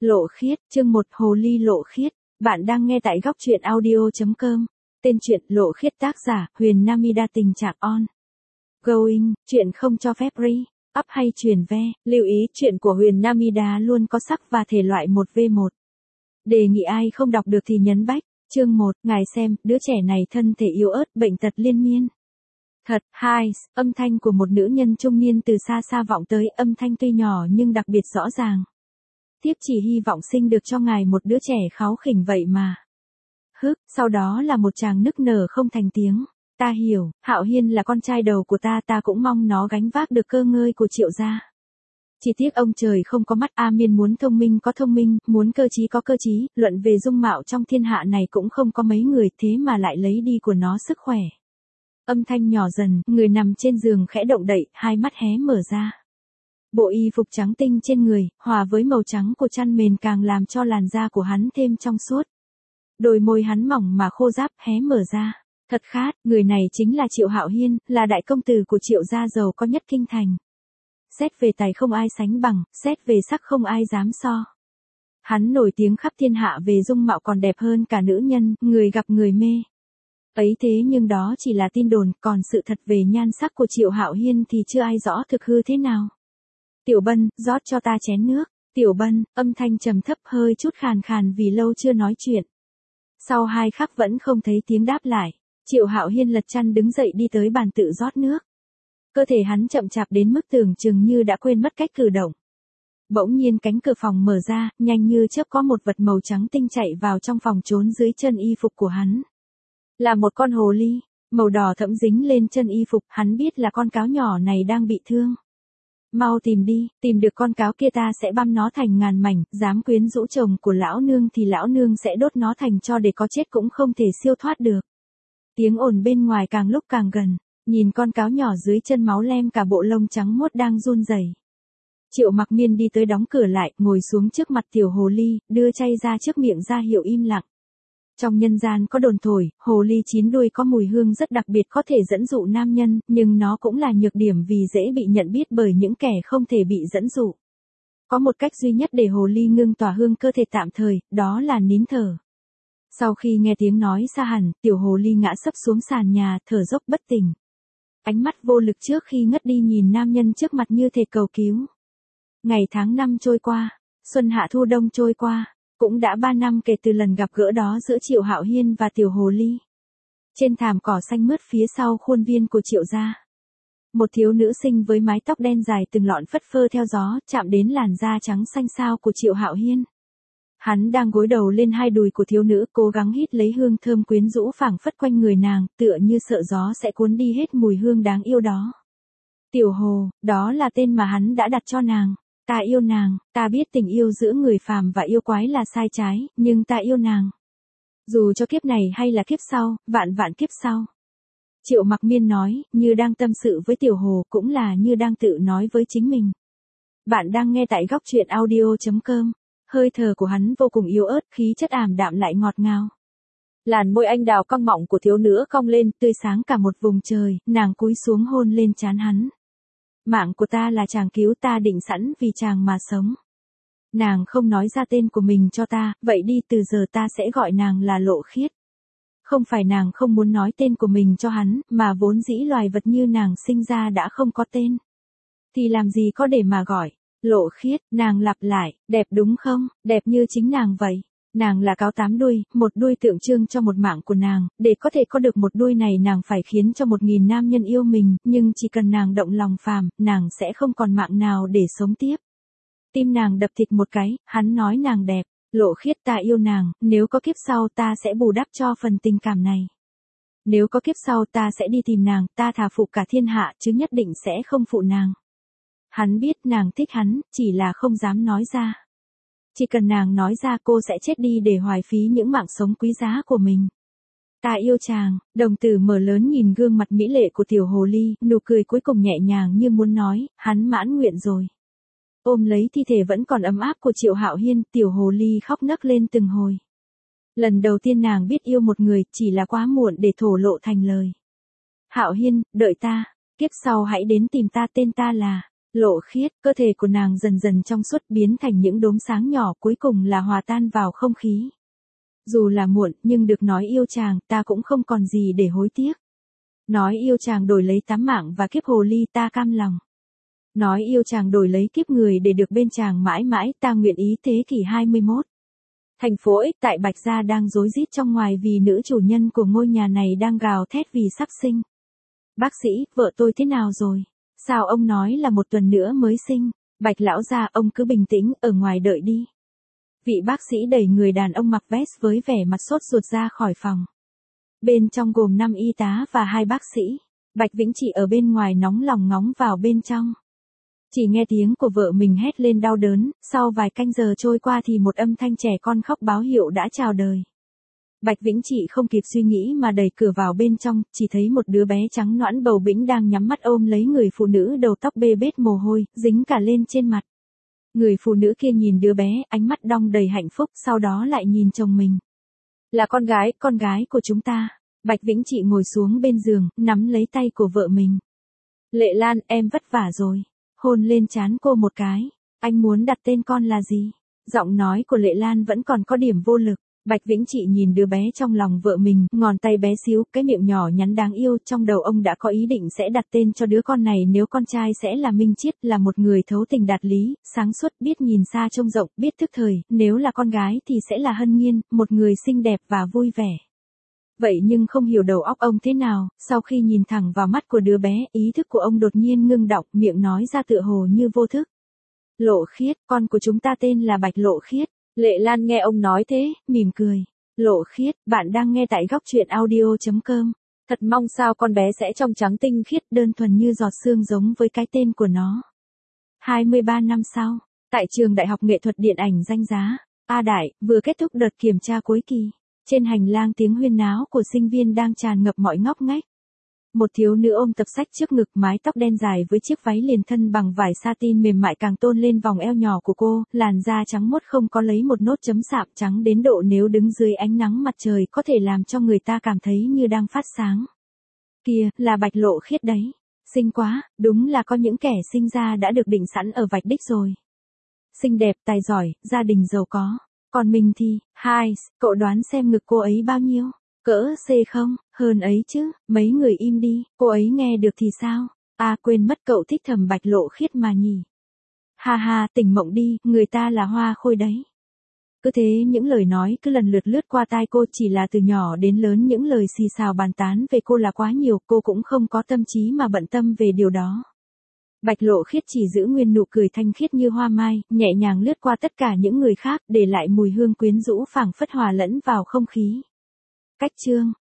Lộ khiết, chương 1 Hồ ly lộ khiết. Bạn đang nghe tại góc truyện audio.com. Tên truyện Lộ khiết tác giả Huyền Namida tình trạng on. Going, chuyện không cho phép up hay truyền ve. Lưu ý chuyện của Huyền Namida luôn có sắc và thể loại 1v1. Đề nghị ai không đọc được thì nhấn bách. Chương 1, ngài xem, đứa trẻ này thân thể yếu ớt, bệnh tật liên miên. Thật, hai, âm thanh của một nữ nhân trung niên từ xa xa vọng tới, âm thanh tuy nhỏ nhưng đặc biệt rõ ràng. Tiếp chỉ hy vọng sinh được cho ngài một đứa trẻ kháu khỉnh vậy mà. Sau đó là một tràng nức nở không thành tiếng. Ta hiểu, Hạo Hiên là con trai đầu của ta cũng mong nó gánh vác được cơ ngơi của Triệu gia. Chỉ tiếc ông trời không có mắt. A Miên muốn thông minh có thông minh, muốn cơ trí có cơ trí, luận về dung mạo trong thiên hạ này cũng không có mấy người, thế mà lại lấy đi của nó sức khỏe. Âm thanh nhỏ dần, người nằm trên giường khẽ động đậy, hai mắt hé mở ra. Bộ y phục trắng tinh trên người, hòa với màu trắng của chăn mền càng làm cho làn da của hắn thêm trong suốt. Đôi môi hắn mỏng mà khô ráp hé mở ra. Thật khát, người này chính là Triệu Hạo Hiên, là đại công tử của Triệu gia giàu có nhất kinh thành. Xét về tài không ai sánh bằng, xét về sắc không ai dám so. Hắn nổi tiếng khắp thiên hạ về dung mạo còn đẹp hơn cả nữ nhân, người gặp người mê. Ấy thế nhưng đó chỉ là tin đồn, còn sự thật về nhan sắc của Triệu Hạo Hiên thì chưa ai rõ thực hư thế nào. Tiểu Bân, rót cho ta chén nước. Tiểu Bân, âm thanh trầm thấp hơi chút khàn khàn vì lâu chưa nói chuyện. Sau 2 khắc vẫn không thấy tiếng đáp lại. Triệu Hạo Hiên lật chăn đứng dậy đi tới bàn tự rót nước. Cơ thể hắn chậm chạp đến mức tưởng chừng như đã quên mất cách cử động. Bỗng nhiên cánh cửa phòng mở ra, nhanh như chớp có một vật màu trắng tinh chạy vào trong phòng trốn dưới chân y phục của hắn. Là một con hồ ly, màu đỏ thẫm dính lên chân y phục, hắn biết là con cáo nhỏ này đang bị thương. Mau tìm đi, tìm được con cáo kia ta sẽ băm nó thành ngàn mảnh, dám quyến rũ chồng của lão nương thì lão nương sẽ đốt nó thành tro để có chết cũng không thể siêu thoát được. Tiếng ồn bên ngoài càng lúc càng gần, nhìn con cáo nhỏ dưới chân máu lem cả bộ lông trắng muốt đang run rẩy. Triệu Mặc Miên đi tới đóng cửa lại, ngồi xuống trước mặt tiểu hồ ly, đưa chay ra trước miệng ra hiệu im lặng. Trong nhân gian có đồn thổi, hồ ly 9 đuôi có mùi hương rất đặc biệt có thể dẫn dụ nam nhân, nhưng nó cũng là nhược điểm vì dễ bị nhận biết bởi những kẻ không thể bị dẫn dụ. Có một cách duy nhất để hồ ly ngưng tỏa hương cơ thể tạm thời, đó là nín thở. Sau khi nghe tiếng nói xa hẳn, tiểu hồ ly ngã sấp xuống sàn nhà, thở dốc bất tỉnh. Ánh mắt vô lực trước khi ngất đi nhìn nam nhân trước mặt như thể cầu cứu. Ngày tháng năm trôi qua, xuân hạ thu đông trôi qua. Cũng đã 3 năm kể từ lần gặp gỡ đó giữa Triệu Hạo Hiên và tiểu hồ ly. Trên thảm cỏ xanh mướt phía sau khuôn viên của Triệu gia. Một thiếu nữ xinh với mái tóc đen dài từng lọn phất phơ theo gió, chạm đến làn da trắng xanh xao của Triệu Hạo Hiên. Hắn đang gối đầu lên 2 đùi của thiếu nữ, cố gắng hít lấy hương thơm quyến rũ phảng phất quanh người nàng, tựa như sợ gió sẽ cuốn đi hết mùi hương đáng yêu đó. Tiểu Hồ, đó là tên mà hắn đã đặt cho nàng. Ta yêu nàng, ta biết tình yêu giữa người phàm và yêu quái là sai trái, nhưng ta yêu nàng. Dù cho kiếp này hay là kiếp sau, vạn vạn kiếp sau. Triệu Mặc Miên nói, như đang tâm sự với Tiểu Hồ cũng là như đang tự nói với chính mình. Bạn đang nghe tại góc truyện audio.com. Hơi thở của hắn vô cùng yếu ớt, khí chất ảm đạm lại ngọt ngào. Làn môi anh đào cong mọng của thiếu nữ cong lên, tươi sáng cả một vùng trời, nàng cúi xuống hôn lên trán hắn. Mạng của ta là chàng cứu, ta định sẵn vì chàng mà sống. Nàng không nói ra tên của mình cho ta, vậy đi từ giờ ta sẽ gọi nàng là Lộ Khiết. Không phải nàng không muốn nói tên của mình cho hắn, mà vốn dĩ loài vật như nàng sinh ra đã không có tên. Thì làm gì có để mà gọi, Lộ Khiết, nàng lặp lại, đẹp đúng không, đẹp như chính nàng vậy. Nàng là cáo 8 đuôi, một đuôi tượng trưng cho một mạng của nàng, để có thể có được một đuôi này nàng phải khiến cho 1000 nam nhân yêu mình, nhưng chỉ cần nàng động lòng phàm, nàng sẽ không còn mạng nào để sống tiếp. Tim nàng đập thịt một cái, hắn nói nàng đẹp, Lộ Khiết ta yêu nàng, nếu có kiếp sau ta sẽ bù đắp cho phần tình cảm này. Nếu có kiếp sau ta sẽ đi tìm nàng, ta thà phụ cả thiên hạ chứ nhất định sẽ không phụ nàng. Hắn biết nàng thích hắn, chỉ là không dám nói ra. Chỉ cần nàng nói ra cô sẽ chết đi để hoài phí những mạng sống quý giá của mình. Ta yêu chàng, đồng tử mở lớn nhìn gương mặt mỹ lệ của tiểu hồ ly, nụ cười cuối cùng nhẹ nhàng như muốn nói, hắn mãn nguyện rồi. Ôm lấy thi thể vẫn còn ấm áp của Triệu Hạo Hiên, tiểu hồ ly khóc nấc lên từng hồi. Lần đầu tiên nàng biết yêu một người, chỉ là quá muộn để thổ lộ thành lời. Hạo Hiên, đợi ta, kiếp sau hãy đến tìm ta, tên ta là Lộ Khiết, cơ thể của nàng dần dần trong suốt biến thành những đốm sáng nhỏ cuối cùng là hòa tan vào không khí. Dù là muộn nhưng được nói yêu chàng ta cũng không còn gì để hối tiếc. Nói yêu chàng đổi lấy 8 mạng và kiếp hồ ly ta cam lòng. Nói yêu chàng đổi lấy kiếp người để được bên chàng mãi mãi ta nguyện ý thế kỷ 21. Thành phố X tại Bạch Gia đang rối rít trong ngoài vì nữ chủ nhân của ngôi nhà này đang gào thét vì sắp sinh. Bác sĩ, vợ tôi thế nào rồi? Sao ông nói là 1 tuần nữa mới sinh? Bạch lão gia, ông cứ bình tĩnh, ở ngoài đợi đi. Vị bác sĩ đẩy người đàn ông mặc vest với vẻ mặt sốt ruột ra khỏi phòng. Bên trong gồm 5 y tá và 2 bác sĩ. Bạch Vĩnh Trị ở bên ngoài nóng lòng ngóng vào bên trong. Chỉ nghe tiếng của vợ mình hét lên đau đớn, sau vài canh giờ trôi qua thì một âm thanh trẻ con khóc báo hiệu đã chào đời. Bạch Vĩnh Trị không kịp suy nghĩ mà đẩy cửa vào bên trong, chỉ thấy một đứa bé trắng nõn bầu bĩnh đang nhắm mắt ôm lấy người phụ nữ đầu tóc bê bết mồ hôi, dính cả lên trên mặt. Người phụ nữ kia nhìn đứa bé, ánh mắt đong đầy hạnh phúc, sau đó lại nhìn chồng mình. Là con gái của chúng ta. Bạch Vĩnh Trị ngồi xuống bên giường, nắm lấy tay của vợ mình. Lệ Lan, em vất vả rồi. Hôn lên trán cô một cái. Anh muốn đặt tên con là gì? Giọng nói của Lệ Lan vẫn còn có điểm vô lực. Bạch Vĩnh Trị nhìn đứa bé trong lòng vợ mình, ngón tay bé xíu, cái miệng nhỏ nhắn đáng yêu, trong đầu ông đã có ý định sẽ đặt tên cho đứa con này, nếu con trai sẽ là Minh Chiết, là một người thấu tình đạt lý, sáng suốt, biết nhìn xa trông rộng, biết thức thời, nếu là con gái thì sẽ là Hân Nhiên, một người xinh đẹp và vui vẻ. Vậy nhưng không hiểu đầu óc ông thế nào, sau khi nhìn thẳng vào mắt của đứa bé, ý thức của ông đột nhiên ngưng đọng, miệng nói ra tựa hồ như vô thức. Lộ Khiết, con của chúng ta tên là Bạch Lộ Khiết. Lệ Lan nghe ông nói thế, mỉm cười. Lộ Khiết, bạn đang nghe tại góc truyện audio.com. Thật mong sao con bé sẽ trong trắng tinh khiết, đơn thuần như giọt sương giống với cái tên của nó. 23 năm sau, tại trường Đại học Nghệ thuật Điện ảnh danh giá, A Đại, vừa kết thúc đợt kiểm tra cuối kỳ. Trên hành lang tiếng huyên náo của sinh viên đang tràn ngập mọi ngóc ngách. Một thiếu nữ ôm tập sách trước ngực, mái tóc đen dài với chiếc váy liền thân bằng vải satin mềm mại càng tôn lên vòng eo nhỏ của cô, làn da trắng muốt không có lấy một nốt chấm sạm, trắng đến độ nếu đứng dưới ánh nắng mặt trời có thể làm cho người ta cảm thấy như đang phát sáng. Kìa, là Bạch Lộ Khiết đấy. Xinh quá, đúng là có những kẻ sinh ra đã được định sẵn ở vạch đích rồi. Xinh đẹp, tài giỏi, gia đình giàu có. Còn mình thì, cậu đoán xem ngực cô ấy bao nhiêu? Cỡ C không? Hơn ấy chứ, mấy người im đi, cô ấy nghe được thì sao? À quên mất, cậu thích thầm Bạch Lộ Khiết mà nhỉ? Ha ha, tỉnh mộng đi, người ta là Hoa Khôi đấy. Cứ thế những lời nói cứ lần lượt lướt qua tai cô, chỉ là từ nhỏ đến lớn những lời xì xào bàn tán về cô là quá nhiều, cô cũng không có tâm trí mà bận tâm về điều đó. Bạch Lộ Khiết chỉ giữ nguyên nụ cười thanh khiết như hoa mai, nhẹ nhàng lướt qua tất cả những người khác, để lại mùi hương quyến rũ phảng phất hòa lẫn vào không khí. Cách chương